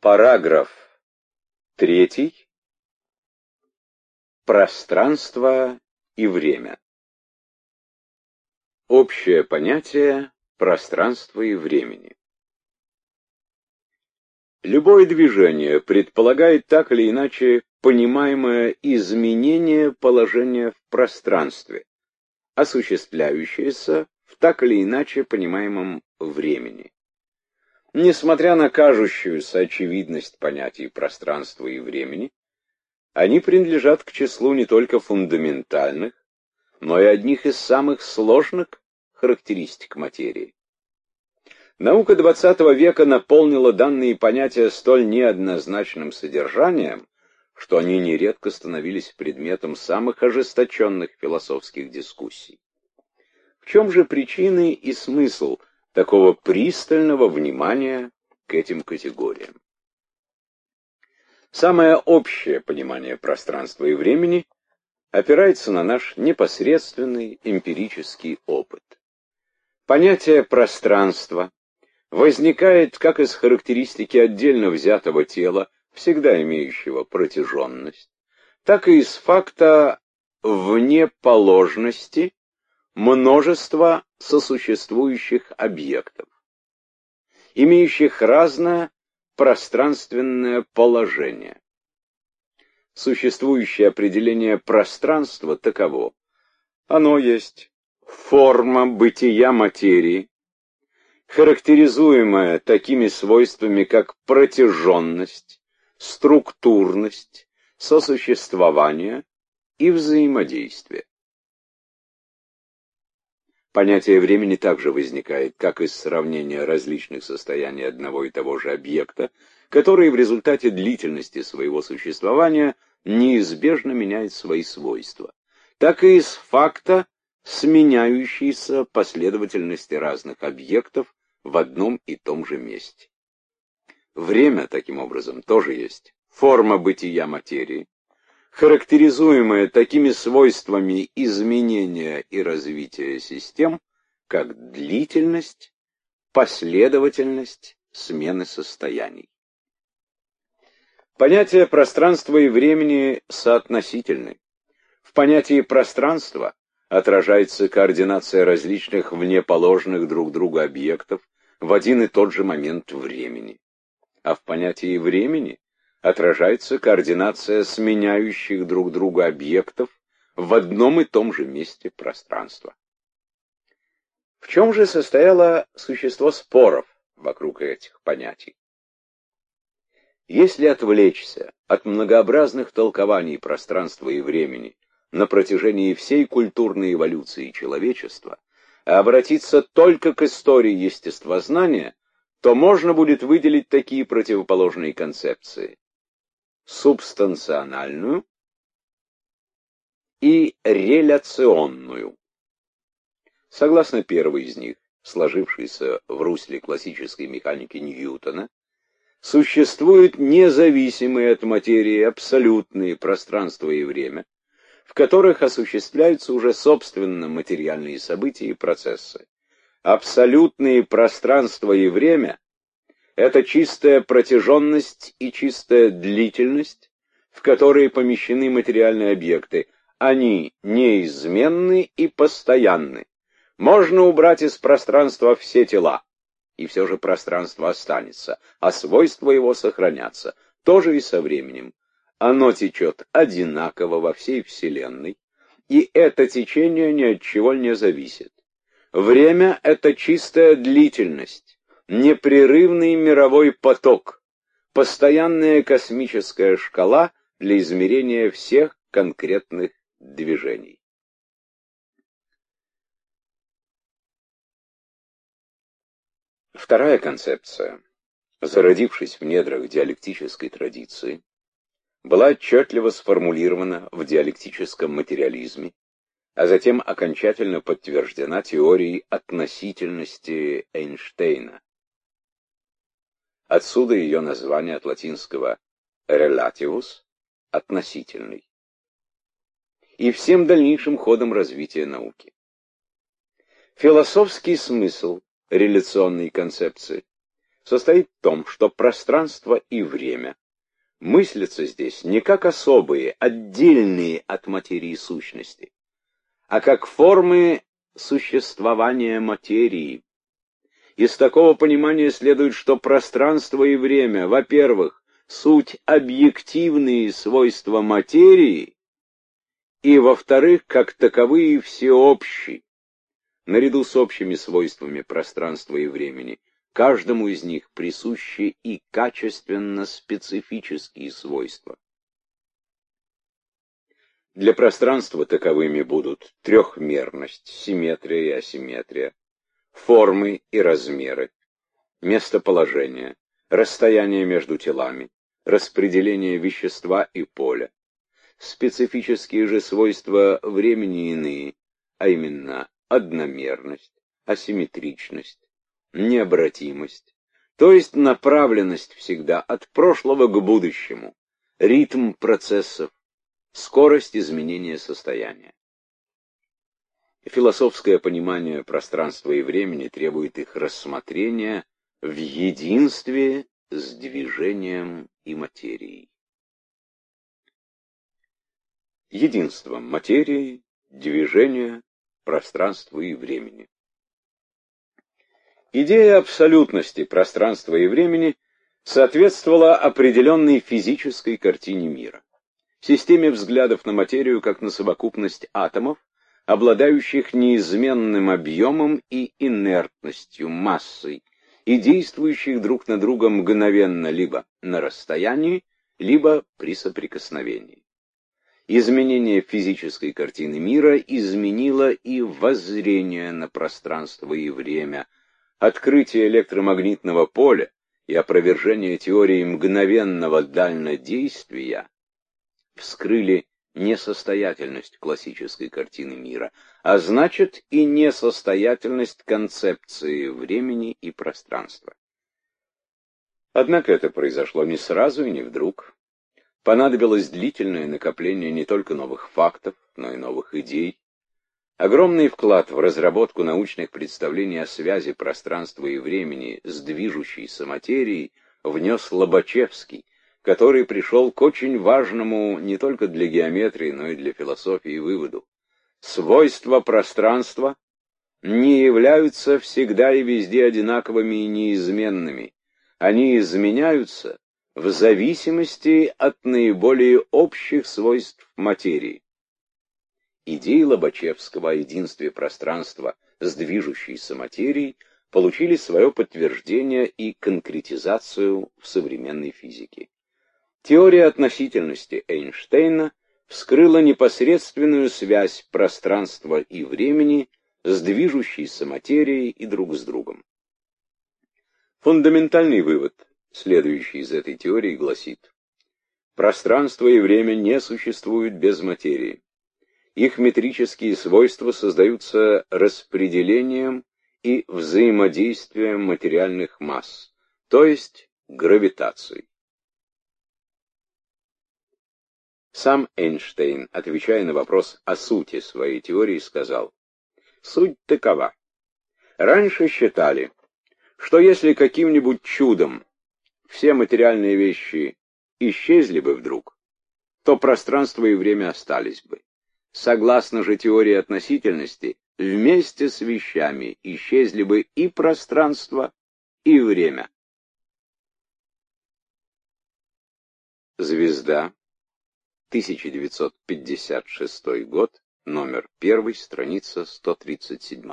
Параграф 3. Пространство и время. Общее понятие пространства и времени. Любое движение предполагает так или иначе понимаемое изменение положения в пространстве, осуществляющееся в так или иначе понимаемом времени. Несмотря на кажущуюся очевидность понятий пространства и времени, они принадлежат к числу не только фундаментальных, но и одних из самых сложных характеристик материи. Наука XX века наполнила данные понятия столь неоднозначным содержанием, что они нередко становились предметом самых ожесточенных философских дискуссий. В чем же причины и смысл такого пристального внимания к этим категориям? Самое общее понимание пространства и времени опирается на наш непосредственный эмпирический опыт. Понятие пространства возникает как из характеристики отдельно взятого тела, всегда имеющего протяженность, так и из факта внеположности множества сосуществующих объектов, имеющих разное пространственное положение. Существующее определение пространства таково: оно есть форма бытия материи, характеризуемая такими свойствами, как протяженность, структурность, сосуществование и взаимодействие. Понятие времени также возникает как из сравнения различных состояний одного и того же объекта, который в результате длительности своего существования неизбежно меняет свои свойства, так и из факта сменяющейся последовательности разных объектов в одном и том же месте. Время, таким образом, тоже есть форма бытия материи, характеризуемая такими свойствами изменения и развития систем, как длительность, последовательность смены состояний. Понятия пространства и времени соотносительны. В понятии пространства отражается координация различных внеположных друг другу объектов в один и тот же момент времени, а в понятии времени отражается координация сменяющих друг друга объектов в одном и том же месте пространства. В чем же состояло существо споров вокруг этих понятий? Если отвлечься от многообразных толкований пространства и времени на протяжении всей культурной эволюции человечества, а обратиться только к истории естествознания, то можно будет выделить такие противоположные концепции: субстанциональную и реляционную. Согласно первой из них, сложившейся в русле классической механики Ньютона, существуют независимые от материи абсолютные пространство и время, в которых осуществляются уже собственно материальные события и процессы. Абсолютные пространство и время — это чистая протяженность и чистая длительность, в которые помещены материальные объекты. Они неизменны и постоянны. Можно убрать из пространства все тела, и все же пространство останется, а свойства его сохранятся. Тоже и со временем. Оно течет одинаково во всей Вселенной, и это течение ни от чего не зависит. Время — это чистая длительность, непрерывный мировой поток, постоянная космическая шкала для измерения всех конкретных движений. Вторая концепция, зародившись в недрах диалектической традиции, была отчетливо сформулирована в диалектическом материализме, а затем окончательно подтверждена теорией относительности Эйнштейна. Отсюда ее название от латинского relativus — относительный, и всем дальнейшим ходом развития науки. Философский смысл реляционной концепции состоит в том, что пространство и время мыслятся здесь не как особые, отдельные от материи сущности, а как формы существования материи. Из такого понимания следует, что пространство и время, во-первых, суть объективные свойства материи, и, во-вторых, как таковые всеобщие. Наряду с общими свойствами пространства и времени, каждому из них присущи и качественно специфические свойства. Для пространства таковыми будут трехмерность, симметрия и асимметрия, формы и размеры, местоположение, расстояние между телами, распределение вещества и поля. Специфические же свойства времени иные, а именно одномерность, асимметричность, необратимость, то есть направленность всегда от прошлого к будущему, ритм процессов, скорость изменения состояния. Философское понимание пространства и времени требует их рассмотрения в единстве с движением и материей. Единством материи, движения, пространства и времени. Идея абсолютности пространства и времени соответствовала определенной физической картине мира, системе взглядов на материю как на совокупность атомов, обладающих неизменным объемом и инертностью, массой, и действующих друг на друга мгновенно либо на расстоянии, либо при соприкосновении. Изменение физической картины мира изменило и воззрение на пространство и время. Открытие электромагнитного поля и опровержение теории мгновенного дальнодействия вскрыли несостоятельность классической картины мира, а значит и несостоятельность концепции времени и пространства. Однако это произошло не сразу и не вдруг. Понадобилось длительное накопление не только новых фактов, но и новых идей. Огромный вклад в разработку научных представлений о связи пространства и времени с движущейся материей внес Лобачевский, который пришел к очень важному не только для геометрии, но и для философии выводу. Свойства пространства не являются всегда и везде одинаковыми и неизменными. Они изменяются в зависимости от наиболее общих свойств материи. Идеи Лобачевского о единстве пространства с движущейся материей получили свое подтверждение и конкретизацию в современной физике. Теория относительности Эйнштейна вскрыла непосредственную связь пространства и времени с движущейся материей и друг с другом. Фундаментальный вывод, следующий из этой теории, гласит: пространство и время не существуют без материи. Их метрические свойства создаются распределением и взаимодействием материальных масс, то есть гравитацией. Сам Эйнштейн, отвечая на вопрос о сути своей теории, сказал: «Суть такова. Раньше считали, что если каким-нибудь чудом все материальные вещи исчезли бы вдруг, то пространство и время остались бы. Согласно же теории относительности, вместе с вещами исчезли бы и пространство, и время». Звезда, 1956 год, номер 1, страница 137.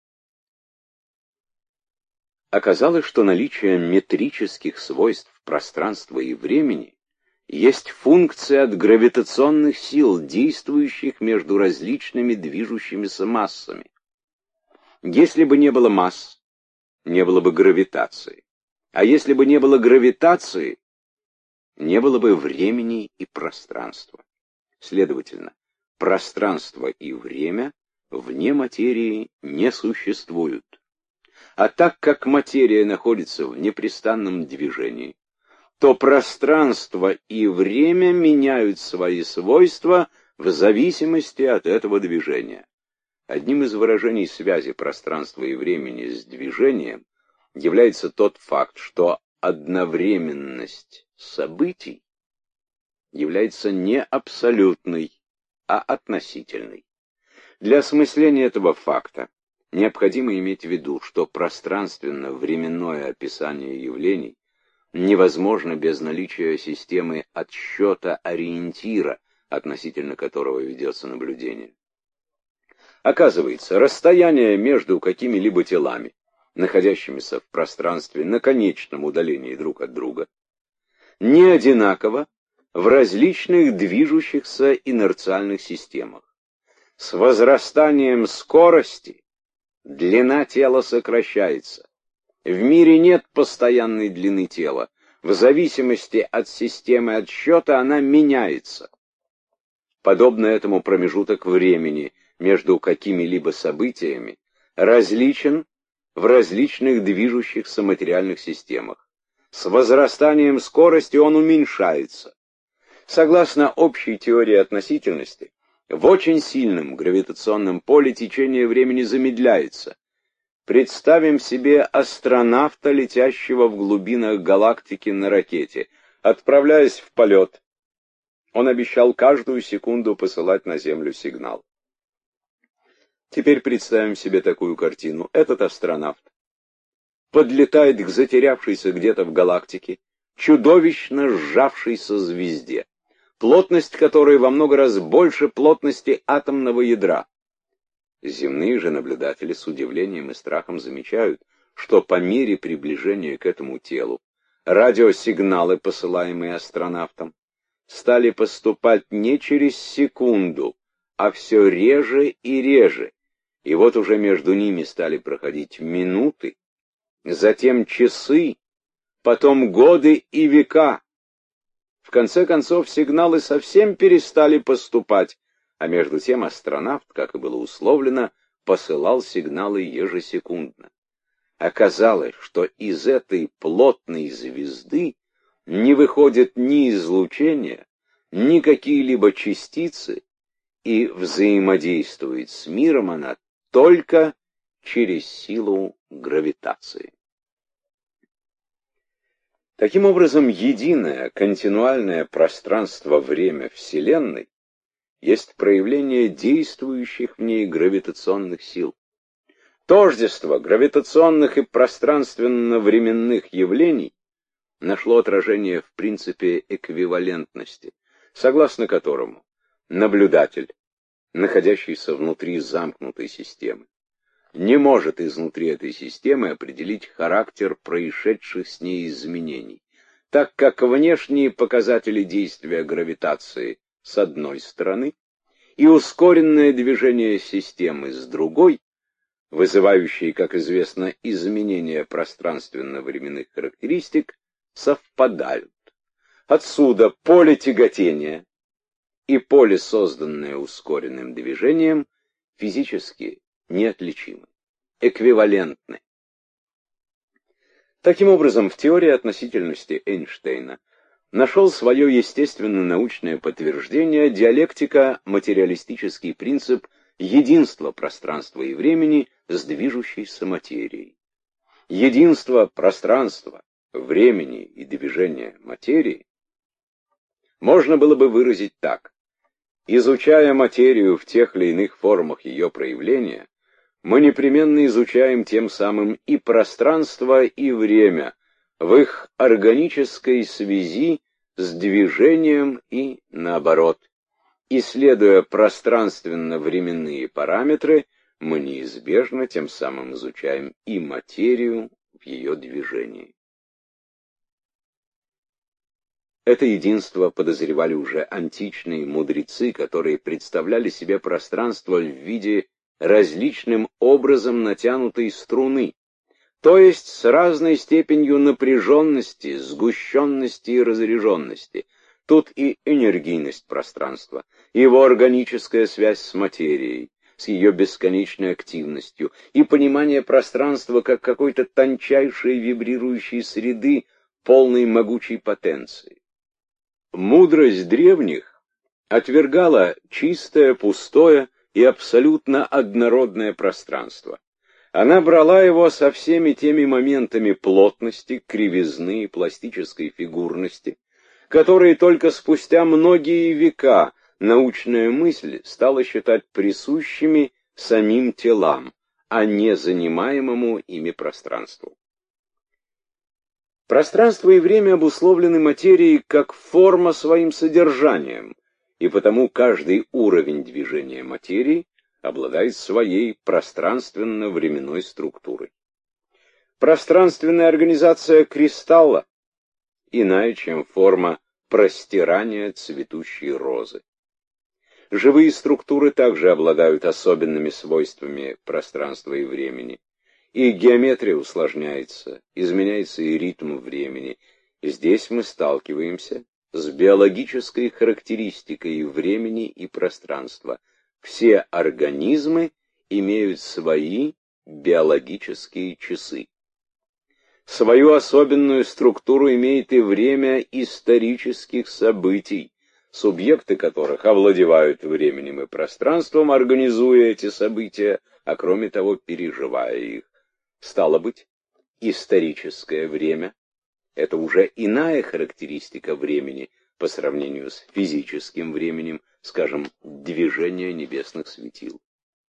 Оказалось, что наличие метрических свойств пространства и времени есть функция от гравитационных сил, действующих между различными движущимися массами. Если бы не было масс, не было бы гравитации. А если бы не было гравитации, не было бы времени и пространства. Следовательно, пространство и время вне материи не существуют. А так как материя находится в непрестанном движении, то пространство и время меняют свои свойства в зависимости от этого движения. Одним из выражений связи пространства и времени с движением является тот факт, что одновременность событий является не абсолютной, а относительной. Для осмысления этого факта необходимо иметь в виду, что пространственно-временное описание явлений невозможно без наличия системы отсчета-ориентира, относительно которого ведется наблюдение. Оказывается, расстояние между какими-либо телами, находящимися в пространстве на конечном удалении друг от друга, не одинаково в различных движущихся инерциальных системах. С возрастанием скорости длина тела сокращается. В мире нет постоянной длины тела. В зависимости от системы отсчета она меняется. Подобно этому промежуток времени между какими-либо событиями различен в различных движущихся материальных системах. С возрастанием скорости он уменьшается. Согласно общей теории относительности, в очень сильном гравитационном поле течение времени замедляется. Представим себе астронавта, летящего в глубинах галактики на ракете. Отправляясь в полет, он обещал каждую секунду посылать на Землю сигнал. Теперь представим себе такую картину. Этот астронавт подлетает к затерявшейся где-то в галактике чудовищно сжавшейся звезде, плотность которой во много раз больше плотности атомного ядра. Земные же наблюдатели с удивлением и страхом замечают, что по мере приближения к этому телу радиосигналы, посылаемые астронавтом, стали поступать не через секунду, а все реже и реже, и вот уже между ними стали проходить минуты, затем часы, потом годы и века. В конце концов, сигналы совсем перестали поступать, а между тем астронавт, как и было условлено, посылал сигналы ежесекундно. Оказалось, что из этой плотной звезды не выходит ни излучение, ни какие-либо частицы, и взаимодействует с миром она только через силу гравитации. Таким образом, единое континуальное пространство-время Вселенной есть проявление действующих в ней гравитационных сил. Тождество гравитационных и пространственно-временных явлений нашло отражение в принципе эквивалентности, согласно которому наблюдатель, находящийся внутри замкнутой системы, не может изнутри этой системы определить характер происшедших с ней изменений, так как внешние показатели действия гравитации с одной стороны и ускоренное движение системы с другой, вызывающие, как известно, изменения пространственно-временных характеристик, совпадают. Отсюда поле тяготения и поле, созданное ускоренным движением, физически неотличимы, эквивалентны. Таким образом, в теории относительности Эйнштейна нашел свое естественно-научное подтверждение диалектико-материалистический принцип единства пространства и времени с движущейся материей. Единство пространства, времени и движения материи можно было бы выразить так. Изучая материю в тех или иных формах ее проявления, мы непременно изучаем тем самым и пространство, и время в их органической связи с движением и наоборот. Исследуя пространственно-временные параметры, мы неизбежно тем самым изучаем и материю в ее движении. Это единство подозревали уже античные мудрецы, которые представляли себе пространство в виде различным образом натянутой струны, то есть с разной степенью напряженности, сгущенности и разряженности. Тут и энергийность пространства, и его органическая связь с материей, с ее бесконечной активностью, и понимание пространства как какой-то тончайшей вибрирующей среды, полной могучей потенции. Мудрость древних отвергала чистое, пустое и абсолютно однородное пространство. Она брала его со всеми теми моментами плотности, кривизны и пластической фигурности, которые только спустя многие века научная мысль стала считать присущими самим телам, а не занимаемому ими пространству. Пространство и время обусловлены материей как форма своим содержанием, и потому каждый уровень движения материи обладает своей пространственно-временной структурой. Пространственная организация кристалла иная, чем форма простирания цветущей розы. Живые структуры также обладают особенными свойствами пространства и времени. И геометрия усложняется, изменяется и ритм времени. Здесь мы сталкиваемся с биологической характеристикой времени и пространства. Все организмы имеют свои биологические часы. Свою особенную структуру имеет и время исторических событий, субъекты которых овладевают временем и пространством, организуя эти события, а кроме того переживая их. Стало быть, историческое время — это уже иная характеристика времени по сравнению с физическим временем, скажем, движение небесных светил.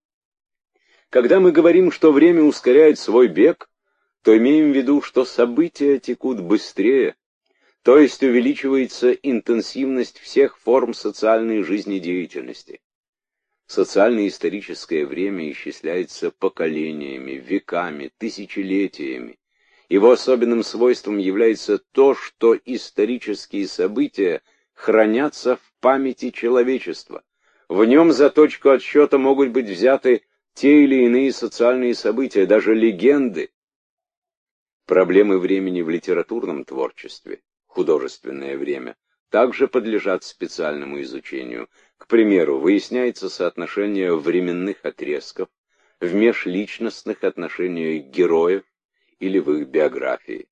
Когда мы говорим, что время ускоряет свой бег, то имеем в виду, что события текут быстрее, то есть увеличивается интенсивность всех форм социальной жизнедеятельности. Социально-историческое время исчисляется поколениями, веками, тысячелетиями. Его особенным свойством является то, что исторические события хранятся в памяти человечества. В нем за точку отсчета могут быть взяты те или иные социальные события, даже легенды. Проблемы времени в литературном творчестве, художественное время, также подлежат специальному изучению. К примеру, выясняется соотношение временных отрезков в межличностных отношениях героев или в их биографии.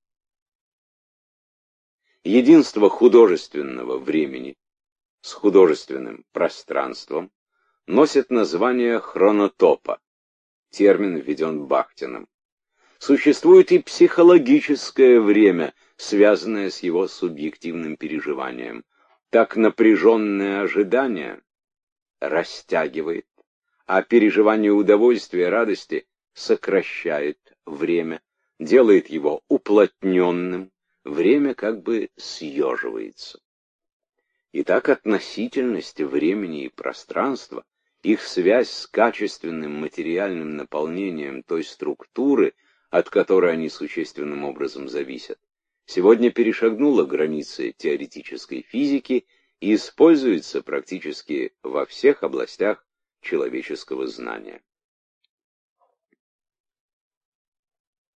Единство художественного времени с художественным пространством носит название хронотопа. Термин введен Бахтиным. Существует и психологическое время, связанное с его субъективным переживанием. Так напряженное ожидание растягивает, а переживание удовольствия, радости сокращает время, делает его уплотненным, время как бы съеживается. Итак, относительность времени и пространства, их связь с качественным материальным наполнением той структуры, от которой они существенным образом зависят, сегодня перешагнула границы теоретической физики и используется практически во всех областях человеческого знания.